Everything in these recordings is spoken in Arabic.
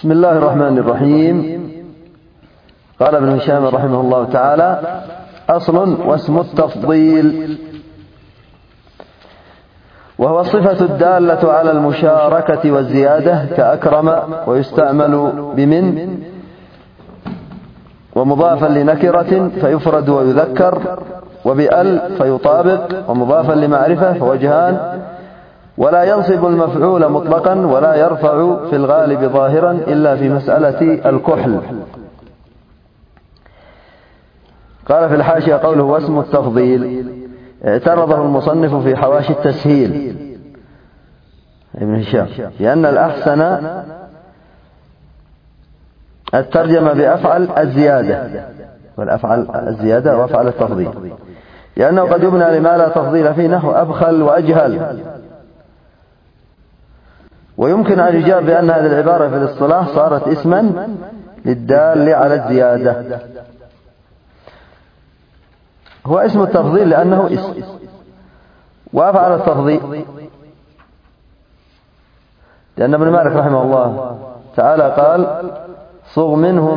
بسم الله الرحمن الرحيم. قال ابن هشام رحمه الله تعالى: أصل واسم التفضيل، وهو الصفة الدالة على المشاركة والزيادة كأكرم، ويستعمل بمن ومضافا لنكرة فيفرد ويذكر، وبأل فيطابق، ومضافا لمعرفة فوجهان، ولا ينصب المفعول مطلقا ولا يرفع في الغالب ظاهرا إلا في مسألة الكحل. قال في الحاشية قوله واسم التفضيل اعترضه المصنف في حواشي التسهيل ابن هشام، لأن الأحسن الترجمة بأفعل الزيادة، والأفعل الزيادة وأفعل التفضيل، لأنه قد يبنى لما لا تفضيل فيه، نحو أبخل وأجهل. ويمكن أن يجاب بأن هذه العبارة في الاصطلاح صارت اسما للدال على الزيادة. هو اسم التفضيل لأنه اسم، وأفعل التفضيل لأن ابن مالك رحمه الله تعالى قال: صغ منه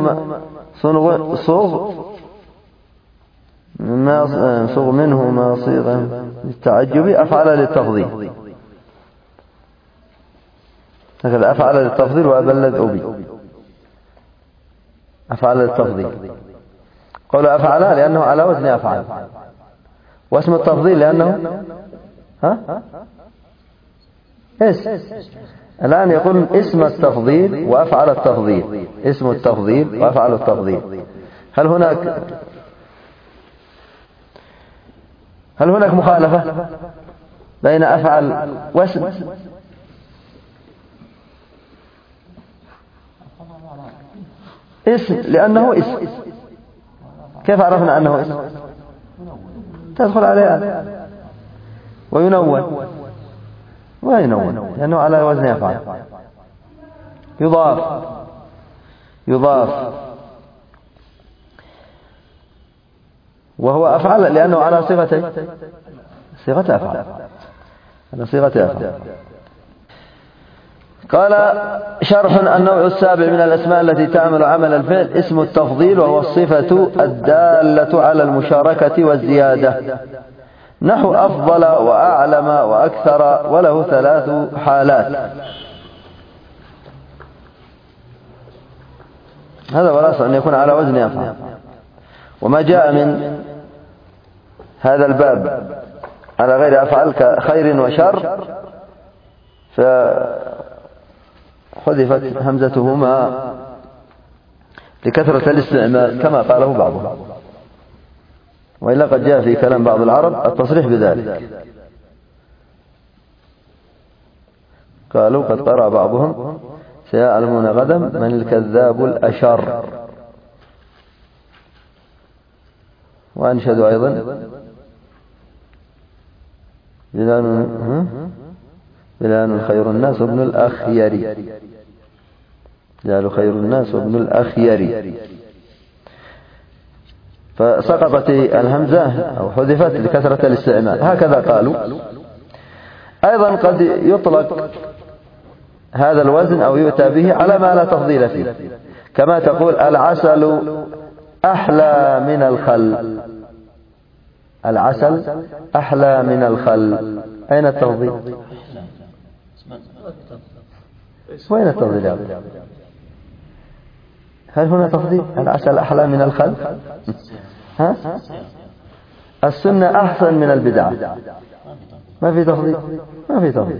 ما صيغ للتعجب أفعل للتفضيل، هكذا أفعل للتفضيل وأبلد أبي، أفعل للتفضيل. قول أفعل لأنه على وزن أفعل، واسم التفضيل لأنه الآن يقول اسم التفضيل وأفعل التفضيل، اسم التفضيل وأفعل التفضيل. هل هناك مخالفة بين أفعل واسم؟ اسم لأنه اسم. كيف عرفنا أنه اسم؟ تدخل عليه وينون لأنه على وزن أفعل. يضاف وهو أفعل لأنه على صيغة أفعل، على صيغة أفعل. قال: شرح: النوع السابع من الأسماء التي تعمل عمل الفعل اسم التفضيل، وهو الصفة الدالة على المشاركة والزيادة، نحو أفضل وأعلم وأكثر، وله 3 حالات. هذا ولا أن يكون على وزن أفعل. وما جاء من هذا الباب على غير أفعل كخير وشر فحذفت همزتهما لكثرة الاستعمال كما قاله بعضهم، وإلا قد جاء في كلام بعض العرب التصريح بذلك. قالوا قد قرأ بعضهم: سيعلمون غدا من الكذاب الأشر. وأنشدوا أيضا: بلال خير الناس وابن الأخير، بلال خير الناس وابن الأخير، فسقطت الهمزة أو حذفت لكثرة الاستعمال. هكذا قالوا. أيضا قد يطلق هذا الوزن أو يؤتى به على ما لا تفضيل فيه، كما تقول: العسل أحلى من الخل. العسل أحلى من الخل. أين التفضيل؟ وين التفضيل؟ هل هنا تفضيل؟ العسل أحلى من الخل؟ السنة أحسن من البدعة. ما في تفضيل، ما في تفضيل.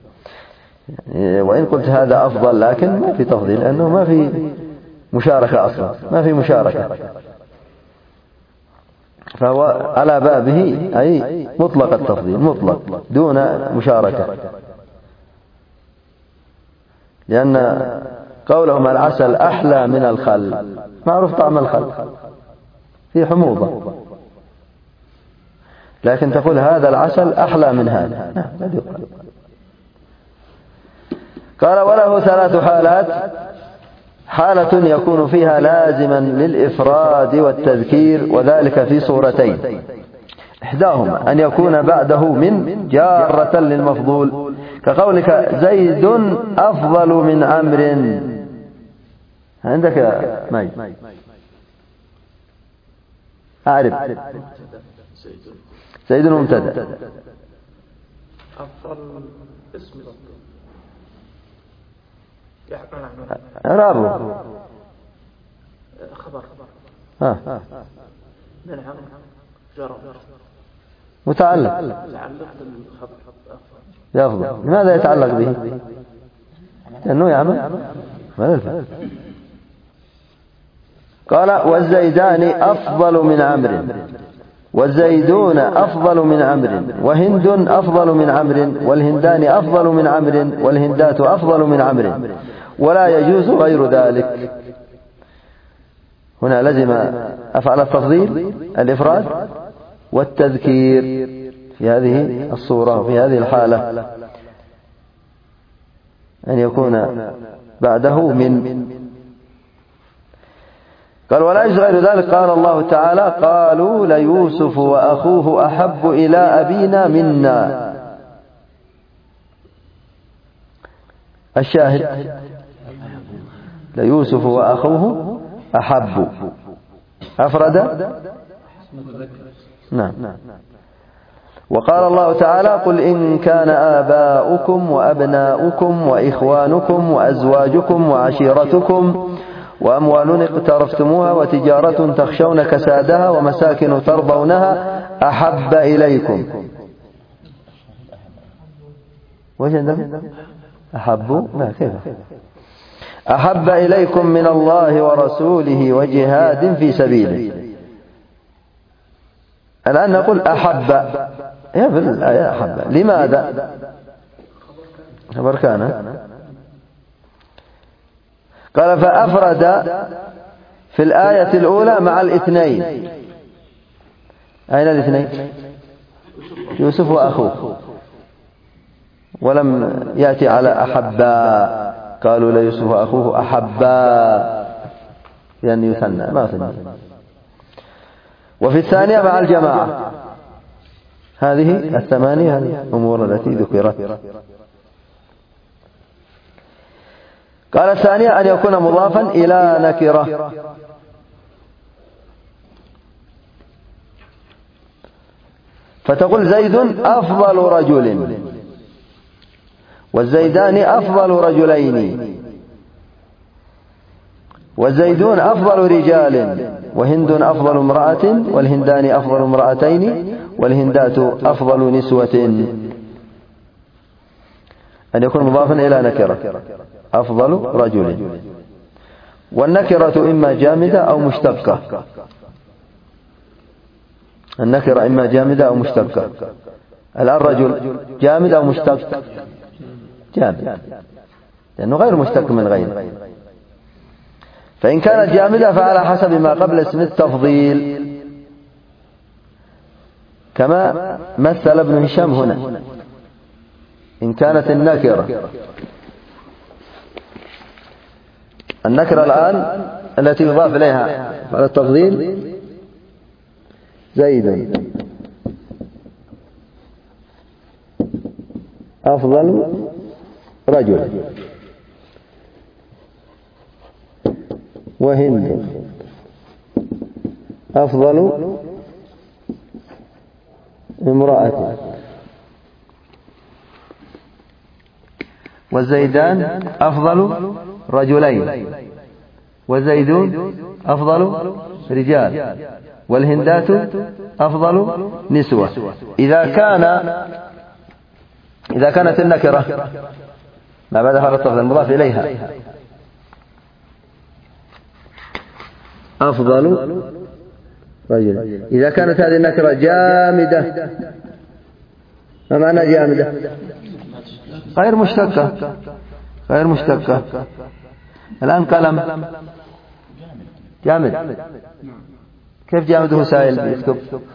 وإن قلت هذا أفضل لكن ما في تفضيل، لأنه ما في مشاركة أصلا، ما في مشاركة. فهو على بابه أي مطلق التفضيل، مطلق دون مشاركة، لأن قولهم العسل أحلى من الخل معروف طعم الخل فيه حموضة، لكن تقول هذا العسل أحلى من هذا. قال: وله 3 حالات. حالة يكون فيها لازما للإفراد والتذكير، وذلك في صورتين: إحداهما أن يكون بعده من جارة للمفضول، كقولك: زيد أفضل من عمرو. عندك يا ماجد؟ أعرف. زيد مبتدأ. أفضل اسم إعرابه خبر. منع جر متعلق بالخبر. يفضل. لماذا يتعلق به؟ لأنه يعمل ملفا. قال والزيدان أفضل من عمرو، والزيدون أفضل من عمرو، وهند أفضل من عمرو، والهندان أفضل من عمرو، والهندات أفضل من عمرو، ولا يجوز غير ذلك. هنا لزم أفعل التفضيل الإفراد والتذكير في هذه الصورة وفي هذه الحالة، أن يكون بعده من. قال ولا يجوز غير ذلك. قال الله تعالى قالوا ليوسف وأخوه أحب إلى أبينا منا. الشاهد ليوسف وأخوه أحب أفرد. نعم. وقال الله تعالى قل إن كان آباؤكم وأبناؤكم وإخوانكم وأزواجكم وعشيرتكم وأموال اقترفتموها وتجارة تخشون كسادها ومساكن ترضونها أحب إليكم. وش عندك؟ أحب؟ لا كيف؟ أحب إليكم من الله ورسوله وجهاد في سبيله. الآن نقول أحب يا في الآية أحب. لماذا؟ خبر كان. قال فأفرد في الآية الأولى مع الاثنين. أين الاثنين؟ يوسف وأخوه. ولم يأتي على أحبا. قالوا ليوسف وأخوه أحبا يعني يثنى ما ثنى. وفي الثانية مع الجماعة. هذه الثمانية الأمور التي ذكرت. قال الثانية أن يكون مضافا إلى نكرة. فتقول زيد أفضل رجل، والزيدان أفضل رجلين، والزيدون أفضل رجال، وهند أفضل امرأة، والهندان أفضل امرأتين، والهندات أفضل نسوة. أن يكون مضافا إلى نكرة. أفضل رجل. والنكرة إما جامدة أو مشتقة. النكرة إما جامدة أو مشتقة. الآن رجل جامد أو مشتق؟ جامد، لأنه غير مشتق من غيره. فإن كانت جامدة فعلى حسب ما قبل اسم التفضيل، كما مثل ابن هشام هنا. إن كانت النكرة الآن التي يضاف إليها على التفضيل زيد أفضل رجل، وهند أفضل امرأة، والزيدان أفضل رجلين، والزيدون أفضل رجال، والهندات أفضل نسوة. إذا كانت النكرة ما بعد هذا التفضيل المضاف إليها أفضل رجل، إذا كانت هذه النكرة جامدة، ما معنى جامدة؟ غير مشتقة. الآن قلم جامد. كيف جامده سائل يكتب؟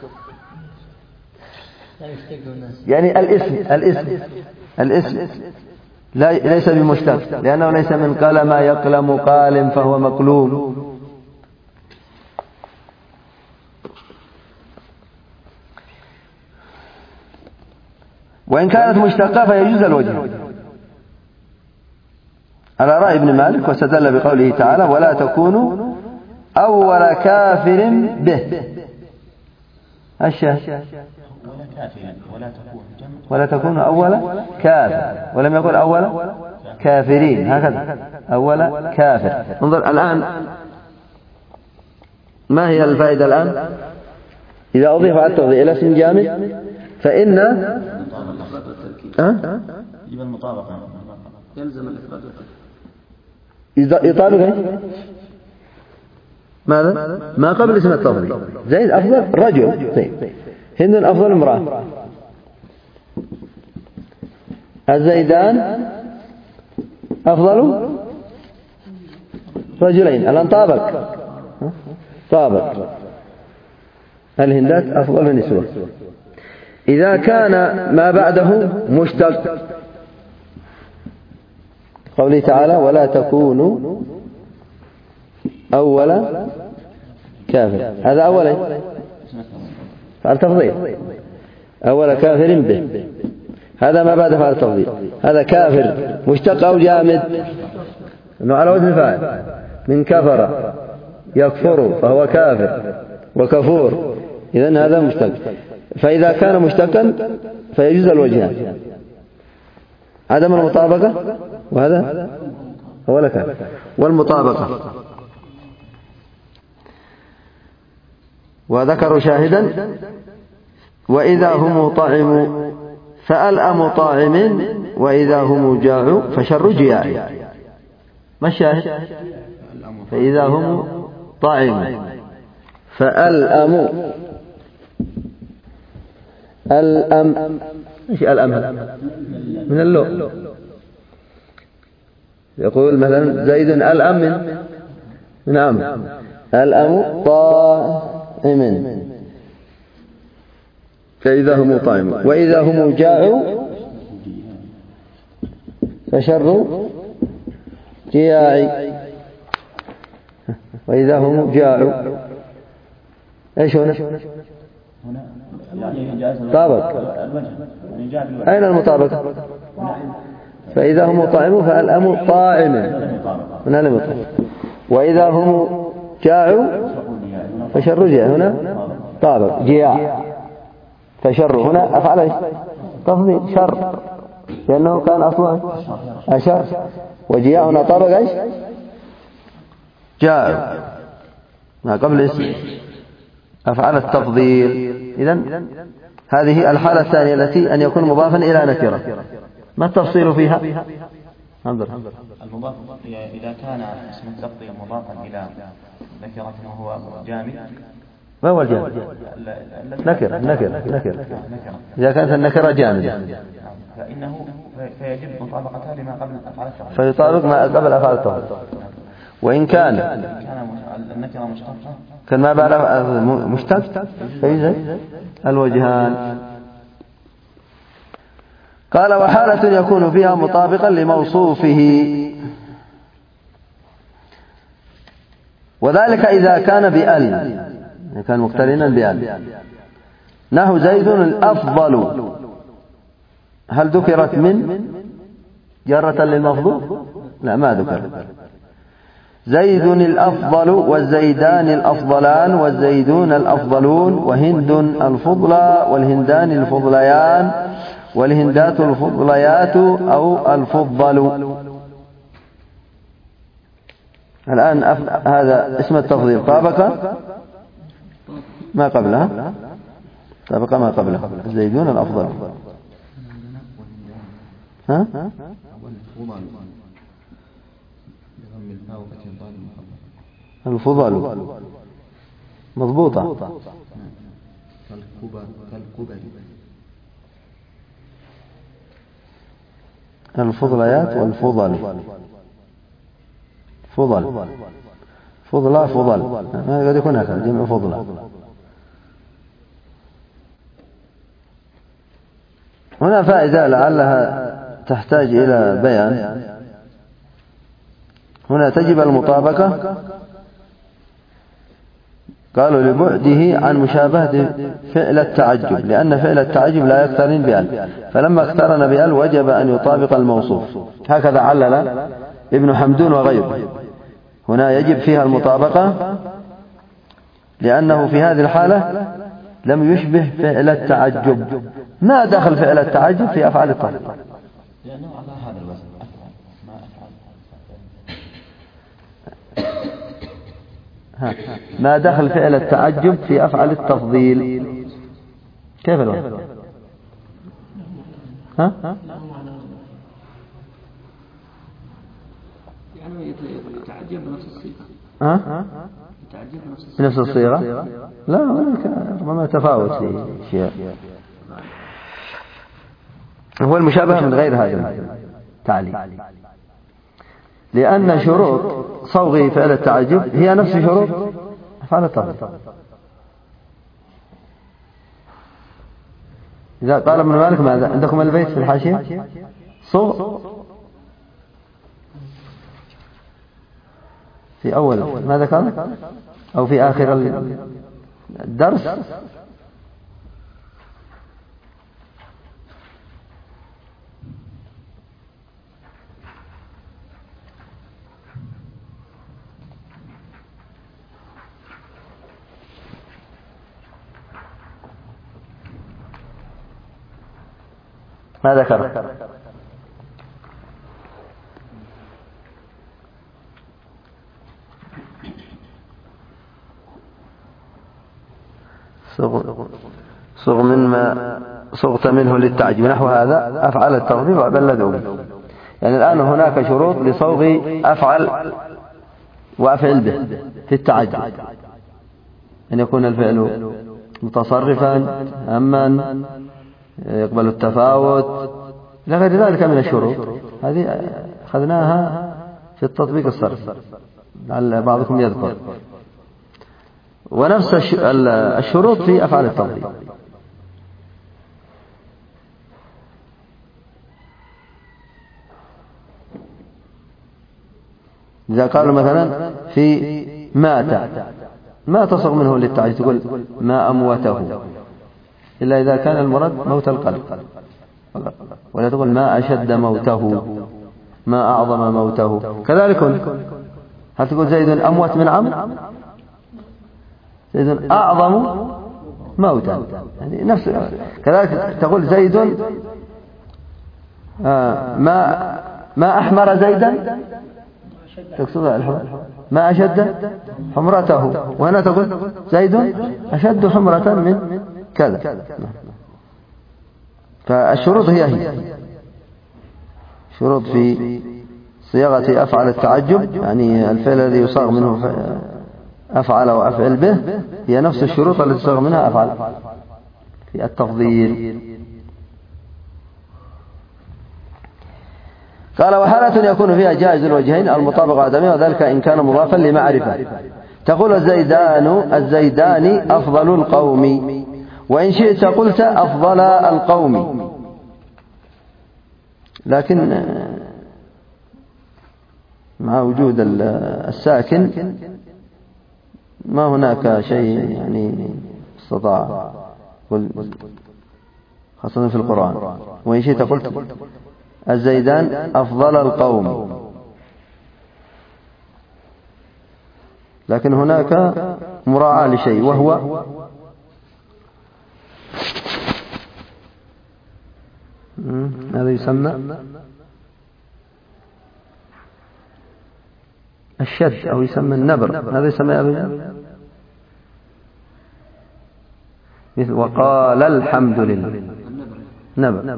يعني الاسم ليس بمشتق، لأنه ليس من قلم يقلم قالم فهو مقلوم. وإن كانت مشتقة فيجوز الوجه. على رأي ابن مالك، واستدل بقوله تعالى ولا تكونوا أول كافر به. الشاهد ولا تكونوا أول كافر، ولم يقل أول كافرين، هكذا أول كافر. انظر الآن ما هي الفائدة الآن؟ إذا أضيف على التفضيل إلى اسم جامد فإن يجب المطابقة، يلزم الإفراد والتكليف. يطابق ماذا؟ ما قبل اسم التفضيل. زيد أفضل رجل، طيب هند أفضل امرأة، الزيدان أفضل رجلين. الآن طابق الهندات أفضل نسوة. إذا كان ما بعده مشتق، قوله تعالى ولا تكونوا أول كافر، هذا أولا فعل تفضيل، أول كافر به، هذا ما بعد فعل تفضيل. هذا كافر مشتق أو جامد، إنه على وزن فاعل، من كفر يكفر فهو كافر وكفور، إذن هذا مشتق. فإذا كان مشتقا فيجوز الوجهان، عدم المطابقة وهذا هو لك، والمطابقة. وذكروا شاهدا وإذا هم طعموا فألأم طاعم وإذا هم جاعوا فشر جياع. ما الشاهد؟ فإذا هم طعموا فألأم، الأم ايش الأم؟ من اللؤ. يقول مثلا زيد الأم من أمر، الأم طائم، فإذا هم طائمون. وإذا هم جاعوا فشر جياع. وإذا هم جاعوا ايش هنا؟ طابق. أين المطابقة؟ فإذا هم طائمون فالأم طائم هنا لم يطعم. وإذا هم جاعوا فشر جياع، هنا طابق جياع، فشر هنا أفعل تفضيل شر لأنه كان أصلا أشر، وجياع هنا طابق ايش؟ جاع ما قبل اسم أفعل التفضيل. إذن هذه الحالة الثانية التي أن يكون مضافا إلى نكرة. ما التفصيل فيها؟ انظر المضاف إذا كان اسم التفضيل مضافا إلى نكرة وهو جامد. ما هو الجامد؟ نكرة. إذا كانت النكرة جامدة فإنه فيجب مطابقتها لما قبل أفعال التفضيل، فيطابق ما قبل أفعال التفضيل. وإن كان النكرة مشتقة كان ما بعد مشتق فيجب الوجهان. قال وحالة يكون فيها مطابقا لموصوفه، وذلك إذا كان بأل، كان مقترنا بأل، نحو زيد الأفضل. هل ذكرت من جرة للمفضول؟ لا ما ذكرت. زيد الأفضل والزيدان الأفضلان والزيدون الأفضلون وهند الفضلى والهندان الفضليان والهندات الفضليات أو الفضل. الآن هذا اسم التفضيل طابق ما قبلها، طابق ما قبلها. الزيدون الأفضل الفضل مضبوطة. الفضليات والفضل، فضل ما قد يكون هكذا جمع فضلة. هنا فائدة لعلها تحتاج إلى بيان. هنا تجب المطابقة، قالوا لبعده عن مشابهة فعل التعجب، لأن فعل التعجب لا يقترن بأل، فلما اقترن بأل وجب أن يطابق الموصوف. هكذا علل ابن حمدون وغيره. هنا يجب فيها المطابقة، لأنه في هذه الحالة لم يشبه فعل التعجب. ما دخل فعل التعجب في أفعال التفضيل؟ لأنه على هذا الوزن أفعل ما أفعل. ما دخل فعل التعجب في أفعال التفضيل؟ كيف الوزن؟ يعني يتعجب بنفس الصيغة. يتعجب بنفس الصيغة؟ لا، ربما تفاوت في شيء. هو المشابه من غير هذا التعليل، لأن شروط صوغ فعل التعجب هي نفس شروط أفعال التفضيل. إذا قال ابن مالك ماذا عندكم البيت في الحاشية؟ صوغ في أول ماذا كان أو في آخر الدرس؟ ما ذكر؟ صغت منه للتعجب نحو هذا أفعل التفضيل وأبلدوا به. يعني الآن هناك شروط لصوغ أفعل وأفعل به في التعجب، أن يكون الفعل متصرفا أما يقبل التفاوت إلى غير ذلك من الشروط. هذه أخذناها في التطبيق الصرفي لعل بعضكم يذكر. ونفس الشروط في أفعال التفضيل. إذا قالوا مثلا في مات، ما تصغ منه للتعجب تقول ما أموته، إلا إذا كان المراد موت القلب، ولا تقول ما أشد موته، ما أعظم موته. كذلك هل تقول زيد أموت من عمرو؟ زيد أعظم موتا، يعني نفس. كذلك تقول زيد ما أحمر زيدا، تقصد ما أشد حمرته، وهنا تقول زيد أشد حمرة من كذا. فالشروط هي شروط في صياغة أفعل التعجب، يعني الفعل الذي يصاغ منه أفعل وأفعل به هي نفس الشروط التي يصاغ منها أفعل في التفضيل. قال وحالة يكون فيها جائز الوجهين المطابقة آدمية، وذلك إن كان مضافا لمعرفة. تقول الزيدان أفضل القوم، وإن شئت قلت أفضل القوم، لكن مع وجود الساكن ما هناك شيء يعني استطاع، خاصة في القرآن. وإن شئت قلت الزيدان أفضل القوم، لكن هناك مراعاة لشيء، وهو هذا يسمى الشد أو يسمى النبر. هذا يسمى مثل وقال الحمد لله نبر.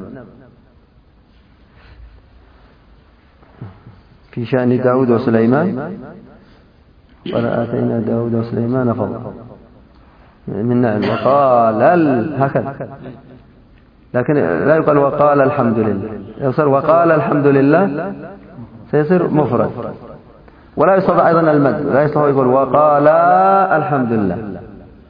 في شأن داود وسليمان ولا آتينا داود وسليمان فضلا من نعم. وقال هكذا، لكن لا يقال وقال الحمد لله، يصير وقال الحمد لله سيصير مفرد. ولا يستطيع أيضا المد، لا يستطيع يقول وقال الحمد لله،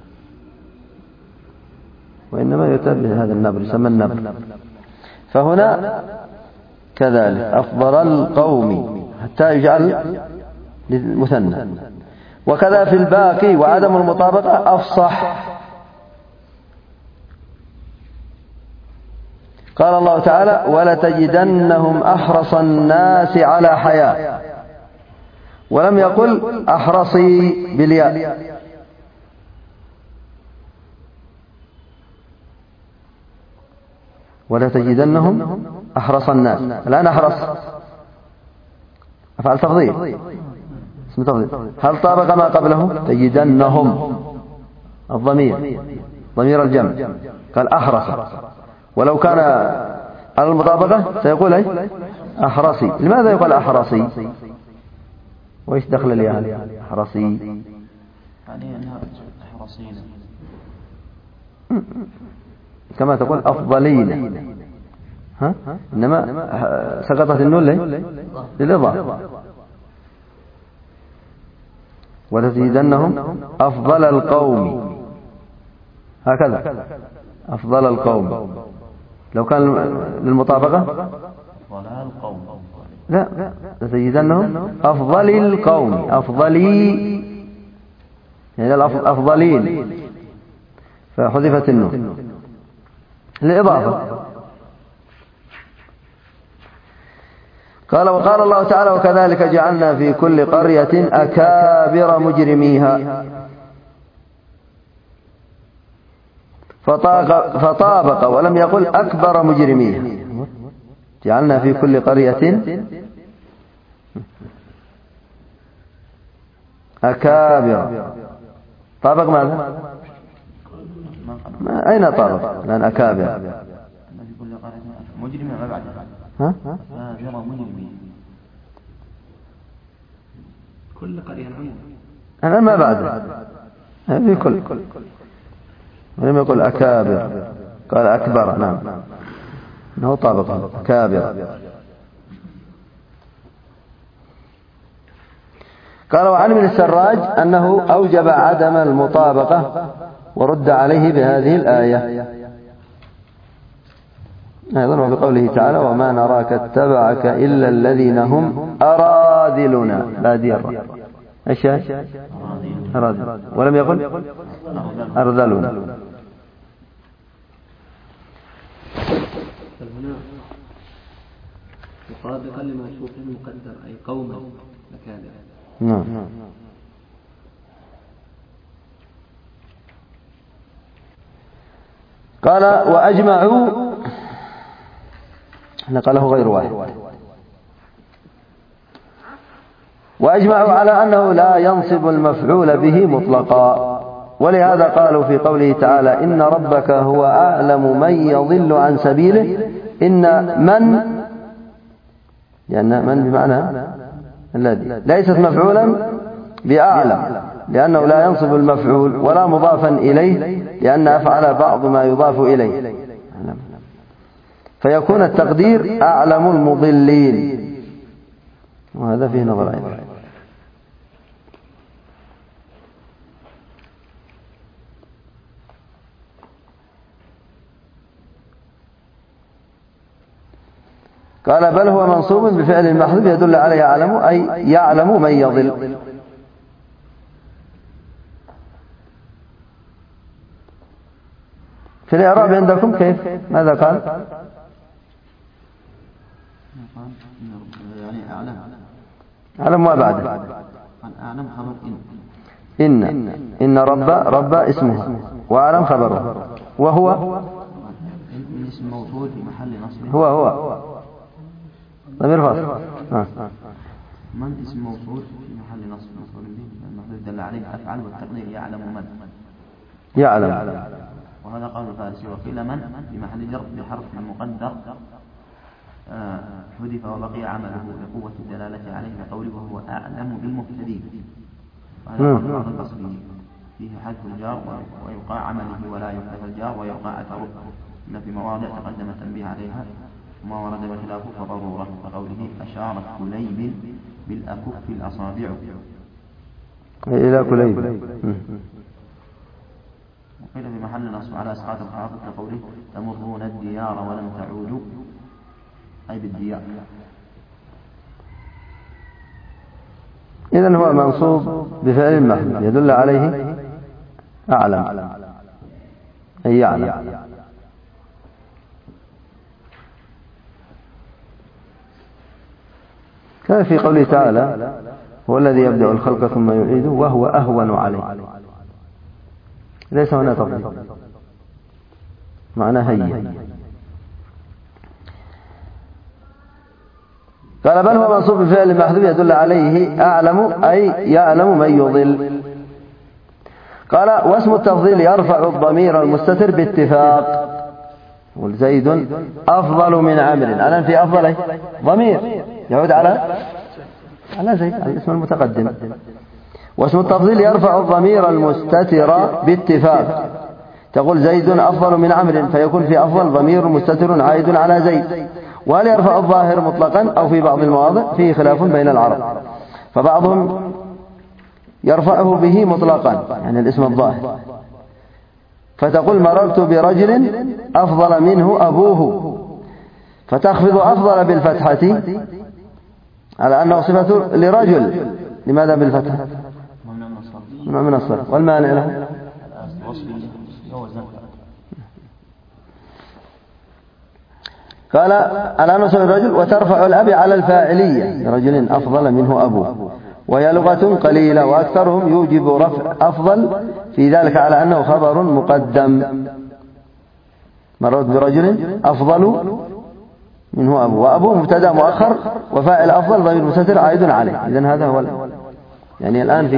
وإنما يتبه هذا النبر يسمى النبر. فهنا كذلك أفضل القوم حتى يجعل للمثنى. وكذا في الباقي وعدم المطابقة أفصح. قال الله تعالى ولتجدنهم أحرص الناس على حياة، ولم يقل أحرصي بالياء، ولتجدنهم أحرص الناس. الآن أحرص أفعل تفضيل، اسم تفضيل، هل طابق ما قبله؟ تجدنهم الضمير ضمير الجمع، قال أحرص، ولو كان على المطابقة سيقول أي أحرصي. لماذا يقول أحرصي؟ وإيش دخل الياء أحرصي؟ يعني أنها أحرصين كما تقول أفضلين، ها؟ إنما سقطت النون للإضافة. ولتجدنهم أفضل القوم، هكذا أفضل القوم. لو كان للمطابقة لا، لتجدنهم أفضل القوم، أفضلي يعني الأفضلين، فحذفت النون للإضافة. قال وقال الله تعالى وكذلك جعلنا في كل قرية أكابر مجرميها، فطابق ولم يقل أكبر مجرميها. جعلنا في كل قرية أكابر، طابق ماذا؟ أين طابق؟ لأن أكابر مجرمين ما بعد ها؟ كل قرية أنا ما بعد في كل، ولم يقل أكابر، قال أكبر. نعم إنه طابق أكابر. قال وعن ابن السراج أنه أوجب عدم المطابقة ورد عليه بهذه الآية أيضا، وبقوله تعالى وما نراك اتبعك إلا الذين هم أراذلنا بادي الرأي. إيش أراذل، ولم يقل أرذلنا. هنا مطابقا لما يشوف المقدر أي قوما مكانه. نعم. قال وأجمعوا، نقله غير واحد، وأجمعوا على أنه لا ينصب المفعول به مطلقا، ولهذا قالوا في قوله تعالى إن ربك هو أعلم من يضل عن سبيله إن من، لأن من بمعنى الذي ليست مفعولا بأعلم، لأنه لا ينصب المفعول ولا مضافا إليه، لأن أفعل بعض ما يضاف إليه، فيكون التقدير أعلم المضلين، وهذا فيه نظر أيضا. قال بل هو منصوب بفعل محذوف يدل عليه أعلم أي يعلم من يضل. في الإعراب عندكم كيف؟ ماذا قال؟ يعني أعلم ما بعده؟ أعلم خبر إن رب اسمه، وأعلم خبره، وهو اسم موصول في محل نصب، هو ضمير فاصل. من اسم موصول في محل نصب مفعول به المحذوف دل عليه أفعل، والتقدير يعلم من يعلم. وهذا قول الفارسي. وقيل من في محل جر بحرف مقدر حذف وبقي عمله لقوة الدلالة عليه بقوله وهو أعلم بالمهتدين. وهذا قول بعض البصريين فيه حذف الجار ويوقع عمله ولا يحذف الجار ويوقع أثره، إن في مواضع تقدم التنبيه عليها وما ورد بخلافه فضرورة، وقوله أشارت كليب بالأكف الأصابع إلى كليب. وقيل في محل نصب على إسقاط الخافض كقوله تمرون الديار ولم تعودوا أي بالديار. إذن هو منصوب بفعل محذوف يدل عليه أعلم أي يعلم. كان في قوله تعالى هو الذي يبدأ الخلق ثم يعيده وهو أهون عليه، ليس هنا تفضيل، معناه هين. قال بل هو منصوب بفعل محذوف يدل عليه أعلم أي يعلم من يضل. قال واسم التفضيل يرفع الضمير المستتر باتفاق. زيد أفضل من عمرو، الآن في أفضل ضمير يعود على زيد الاسم المتقدم. واسم التفضيل يرفع الضمير المستتر باتفاق، تقول زيد أفضل من عمرو، فيكون في أفضل ضمير مستتر عائد على زيد. وهل يرفع الظاهر مطلقا أو في بعض المواضع؟ فيه خلاف بين العرب، فبعضهم يرفعه به مطلقا يعني الاسم الظاهر، فتقول مررت برجل أفضل منه أبوه، فتخفض أفضل بالفتحة على أنه صفة لرجل. لماذا بالفتحة؟ من الصرف. والمانع له قال على نصب الرجل. وترفع الأب على الفاعلية رجل أفضل منه أبوه، وهي لغة قليلة، وأكثرهم يوجب رفع أفضل في ذلك على أنه خبر مقدم. مررت برجل أفضل منه أبوه، وأبوه مبتدأ مؤخر، وفاعل أفضل ضمير مستتر عائد عليه. إذن هذا هو يعني الآن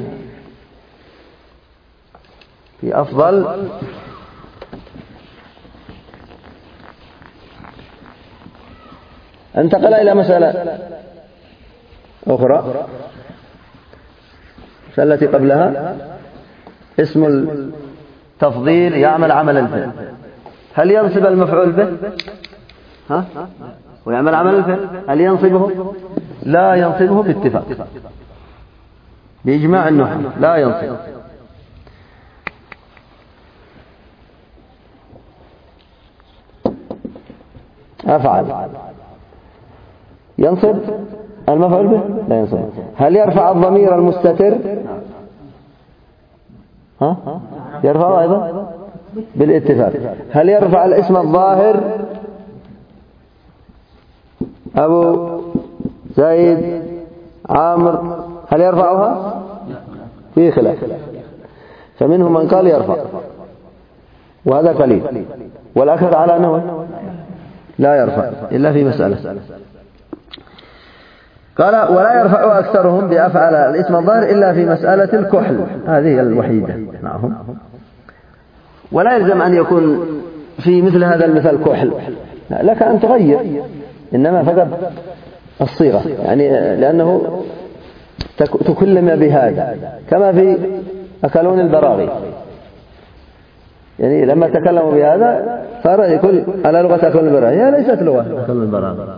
في أفضل انتقل إلى مسألة أخرى التي قبلها. اسم التفضيل يعمل عمل الفعل، هل ينصب المفعول به؟ ويعمل عمل الفعل، هل ينصبه؟ لا ينصبه باتفاق بإجماع النحاة، لا ينصب. أفعل ينصب المفعول به؟ لا ينصب. هل يرفع الضمير المستتر؟ يرفعه أيضا بالاتفاق. هل يرفع الاسم الظاهر أبو زيد عامر، هل يرفعها؟ في خلاف، فمنهم من قال يرفع، وهذا قليل، والأكثر على أنه لا يرفع إلا في مسألة. قال ولا يرفع أكثرهم بأفعل الاسم الظاهر إلا في مسألة الكحل، هذه الوحيدة معهم. ولا يلزم أن يكون في مثل هذا المثال كحل، لك أن تغير، إنما فقط الصيغة، يعني لأنه تكلم بهذا كما في أكلون البراغي، يعني لما تكلموا بهذا صار يقول على لغة أكلون البراغي، هي ليست لغة أكلون البراغي.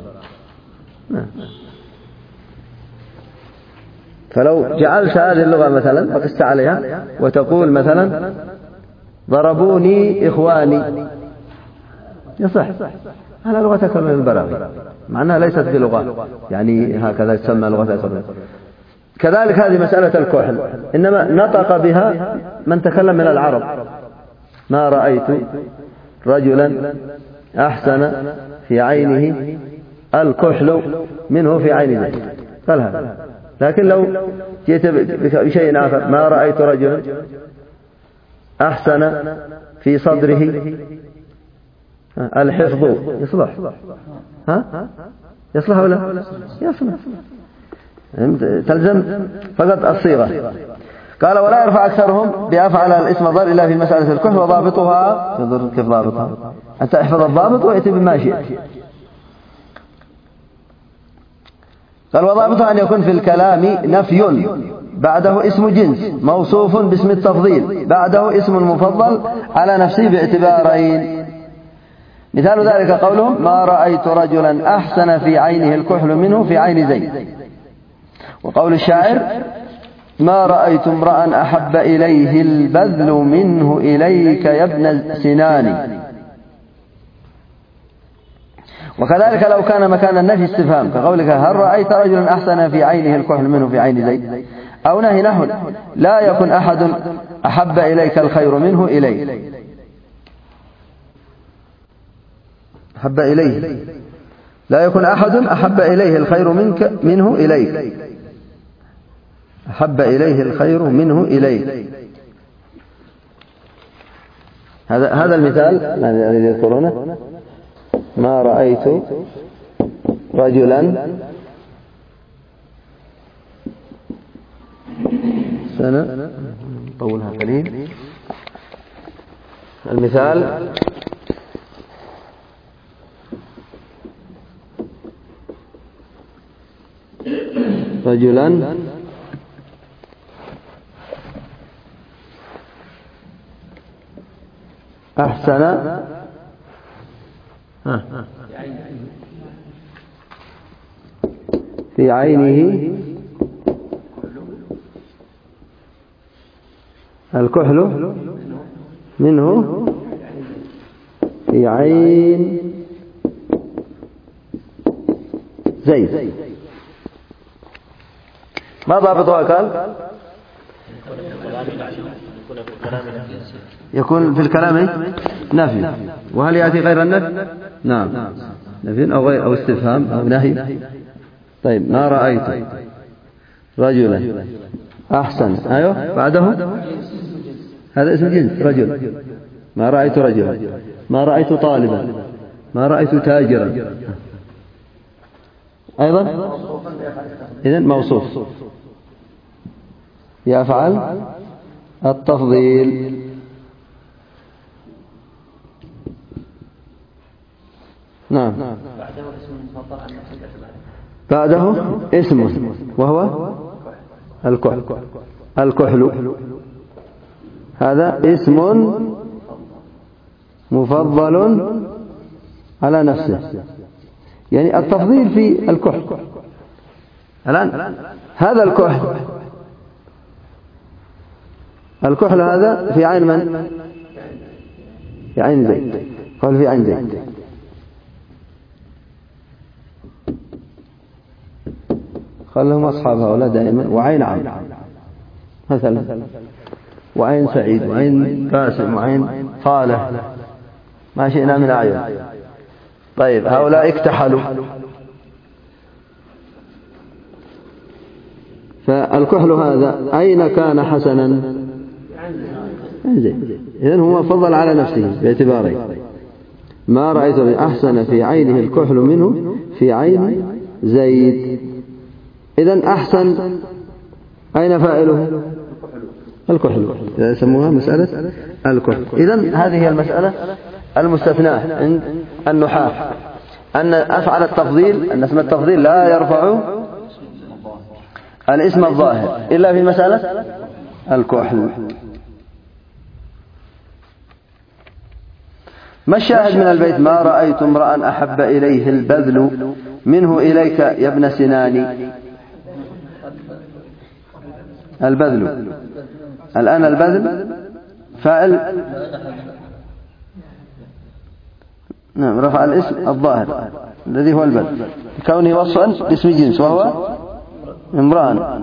فلو جعلت هذه اللغة مثلا وقست عليها وتقول مثلا ضربوني إخواني، يصح على لغة أكلون البراغي، معناها ليست بلغة يعني هكذا تسمى لغة أكلون. كذلك هذه مسألة الكحل، إنما نطق بها من تكلم من العرب. ما رأيت رجلا أحسن في عينه الكحل منه في عين زيد، قال هذا. لكن لو جئت بشيء آخر، ما رأيت رجلا أحسن في صدره الحفظ، يصلح؟ يصلح ولا يصلح؟ تلزم فقط الصيغة. قال ولا يرفع أكثرهم بأفعل الاسم الظاهر إلا في مسألة الكحل، وضابطها كيف ضابطها؟ أنت احفظ الضابط وائت بما شئت. قال وضابطها أن يكون في الكلام نفي بعده اسم جنس موصوف باسم التفضيل بعده اسم مفضل على نفسه باعتبارين. مثال ذلك قولهم ما رأيت رجلا أحسن في عينه الكحل منه في عين زيد. وقول الشاعر ما رأيت امرأ أحب إليه البذل منه إليك يا ابن سنان. وكذلك لو كان مكان النفي استفهام كقولك هل رأيت رجلا أحسن في عينه الكحل منه في عين زيد، أو نهي نحو لا يكن أحد أحب إليك الخير منه إليه، أحب إليه لا يكون أحد أحب إليه الخير منه إليك، أحب إليه الخير منه إليك. هذا المثال الذي يذكرونه: ما رأيت رجلا طولها قليل. المثال: رجلا أحسن في عينه الكحل منه في عين زيد. ما ضابطها؟ قال يكون في الكلام نفي. وهل يأتي غير النفي؟ نعم، نفي أو استفهام أو نهي. طيب: ما رأيت رجلا أحسن. أيوه، بعده هذا اسم جنس رجل. ما رأيت رجلا، ما رأيت طالبا، ما رأيت تاجرا. أيضا إذن موصوف يفعل التفضيل. نعم، بعده اسم وهو الكحل. هذا اسم مفضل على نفسه، يعني التفضيل في الكحل. الآن هذا الكحل هذا في عين من؟ في عين زيد. قال في عين زيد. قال لهم أصحاب هؤلاء دائما: وعين عمرو مثلا، وعين سعيد، وعين قاسم، وعين صالح، ما شئنا من أعين. طيب، هؤلاء اكتحلوا. فالكحل هذا أين كان حسنا؟ إذن هو فضل على نفسه باعتباره: ما رأيت أحسن في عينه الكحل منه في عين زيد. إذن أحسن أين فاعله؟ الكحل. يسموها مسألة الكحل. إذن هذه هي المسألة المستثناة عند النحاة، أن أفعل التفضيل، أن اسم التفضيل لا يرفع الاسم الظاهر إلا في مسألة الكحل. ما الشاهد من البيت؟ ما رأيت امرأ أحب إليه البذل منه إليك يا ابن سنان. البذل، الآن البذل فاعل، نعم، رفع الاسم الظاهر الذي هو البذل كونه وصفا لاسم جنس وهو امرأ.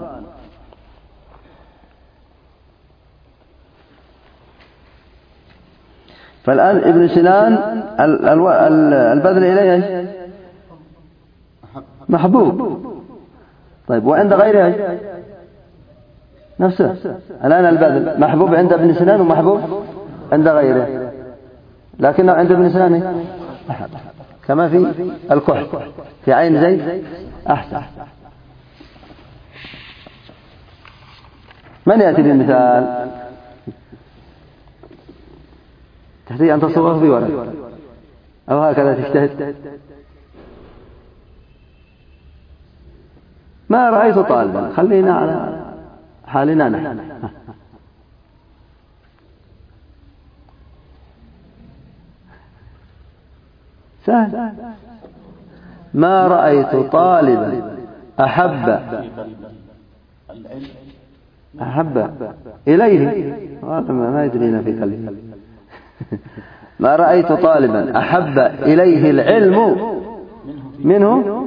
فالآن ابن سنان البذل إليه محبوب. طيب، وعند غيره نفسه. الآن البذل محبوب عند ابن سنان ومحبوب عند غيره، لكنه عند ابن سنان أحب، كما في الكحل في عين زيد أحسن. من يأتي بالمثال؟ تحتاج أن تصوره في ورق أو هكذا تجتهد. ما رأيت طالبا، خلينا على حالنا نحن. سهل. ما رأيت طالبا أحب إليه، ما يدرينا في قلبه. ما رأيت طالبا أحب إليه العلم منه،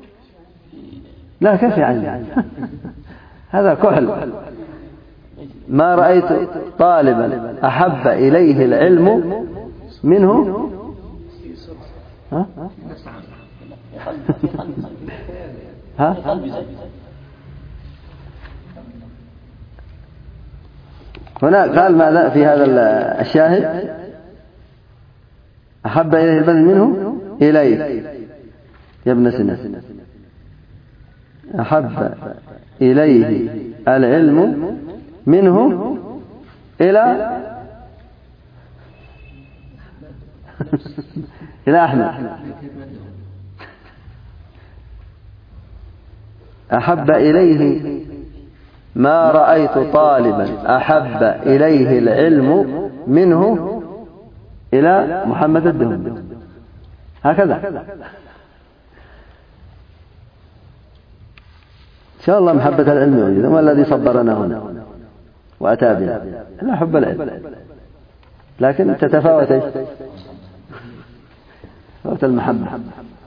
لا كيف يعني؟ هذا كحل. ما رأيت طالبا أحب إليه العلم منه ها؟ هنا قال ماذا في هذا الشاهد؟ أحب إليه البذل منه إليك يا ابن سنة، أحب إليه العلم منه إلى إلى أحمد. أحب إليه ما رأيت طالبا أحب إليه العلم منه إلى محمد الدهمي، هكذا إن شاء الله. محبة العلم يوجد، وما الذي صبرنا هنا وأتى بنا لا حب العلم، لكن تتفاوت المحبة.